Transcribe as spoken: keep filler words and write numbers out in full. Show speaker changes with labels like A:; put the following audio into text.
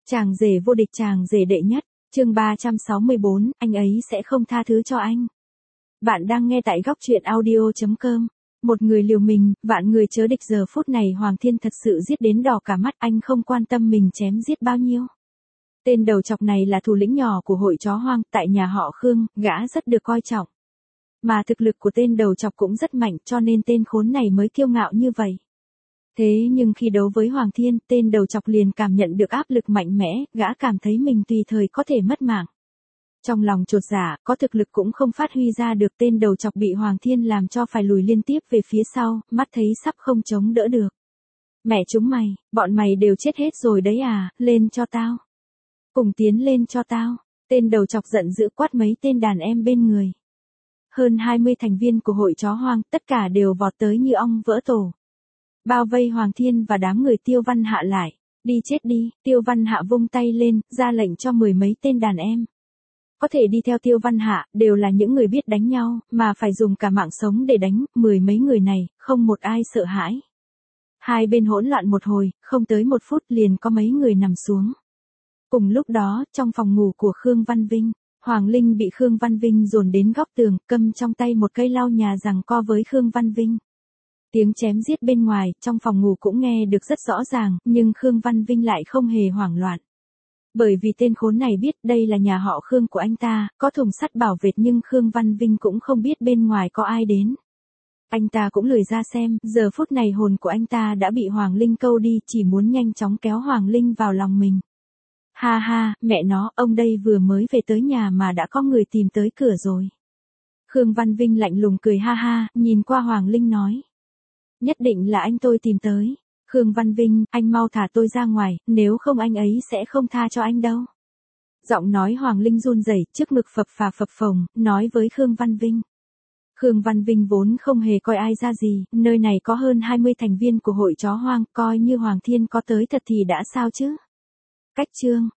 A: Chàng rể vô địch, chàng rể đệ nhất, chương ba trăm sáu mươi bốn, anh ấy sẽ không tha thứ cho anh. Bạn đang nghe tại góc truyện audio chấm com. Một người liều mình, vạn người chớ địch. Giờ phút này Hoàng Thiên thật sự giết đến đỏ cả mắt, anh không quan tâm mình chém giết bao nhiêu. Tên đầu chọc này là thủ lĩnh nhỏ của hội chó hoang, tại nhà họ Khương, gã rất được coi trọng. Mà thực lực của tên đầu chọc cũng rất mạnh, cho nên tên khốn này mới kiêu ngạo như vậy. Thế nhưng khi đấu với Hoàng Thiên, tên đầu chọc liền cảm nhận được áp lực mạnh mẽ, gã cảm thấy mình tùy thời có thể mất mạng. Trong lòng chột dạ, có thực lực cũng không phát huy ra được, tên đầu chọc bị Hoàng Thiên làm cho phải lùi liên tiếp về phía sau, mắt thấy sắp không chống đỡ được. Mẹ chúng mày, bọn mày đều chết hết rồi đấy à, lên cho tao. Cùng tiến lên cho tao, tên đầu chọc giận dữ quát mấy tên đàn em bên người. Hơn hai mươi thành viên của hội chó hoang, tất cả đều vọt tới như ong vỡ tổ. Bao vây Hoàng Thiên và đám người Tiêu Văn Hạ lại. Đi chết đi, Tiêu Văn Hạ vung tay lên, ra lệnh cho mười mấy tên đàn em. Có thể đi theo Tiêu Văn Hạ, đều là những người biết đánh nhau, mà phải dùng cả mạng sống để đánh, mười mấy người này, không một ai sợ hãi. Hai bên hỗn loạn một hồi, không tới một phút liền có mấy người nằm xuống. Cùng lúc đó, trong phòng ngủ của Khương Văn Vinh, Hoàng Linh bị Khương Văn Vinh dồn đến góc tường, cầm trong tay một cây lau nhà giằng co với Khương Văn Vinh. Tiếng chém giết bên ngoài, trong phòng ngủ cũng nghe được rất rõ ràng, nhưng Khương Văn Vinh lại không hề hoảng loạn. Bởi vì tên khốn này biết đây là nhà họ Khương của anh ta, có thùng sắt bảo vệ, nhưng Khương Văn Vinh cũng không biết bên ngoài có ai đến. Anh ta cũng lười ra xem, giờ phút này hồn của anh ta đã bị Hoàng Linh câu đi, chỉ muốn nhanh chóng kéo Hoàng Linh vào lòng mình. Ha ha, mẹ nó, ông đây vừa mới về tới nhà mà đã có người tìm tới cửa rồi. Khương Văn Vinh lạnh lùng cười ha ha, nhìn qua Hoàng Linh nói. Nhất định là anh tôi tìm tới. Khương Văn Vinh, anh mau thả tôi ra ngoài, nếu không anh ấy sẽ không tha cho anh đâu. Giọng nói Hoàng Linh run rẩy, trước ngực phập phà phập phồng, nói với Khương Văn Vinh. Khương Văn Vinh vốn không hề coi ai ra gì, nơi này có hơn hai mươi thành viên của hội chó hoang, coi như Hoàng Thiên có tới thật thì đã sao chứ. Cách chương,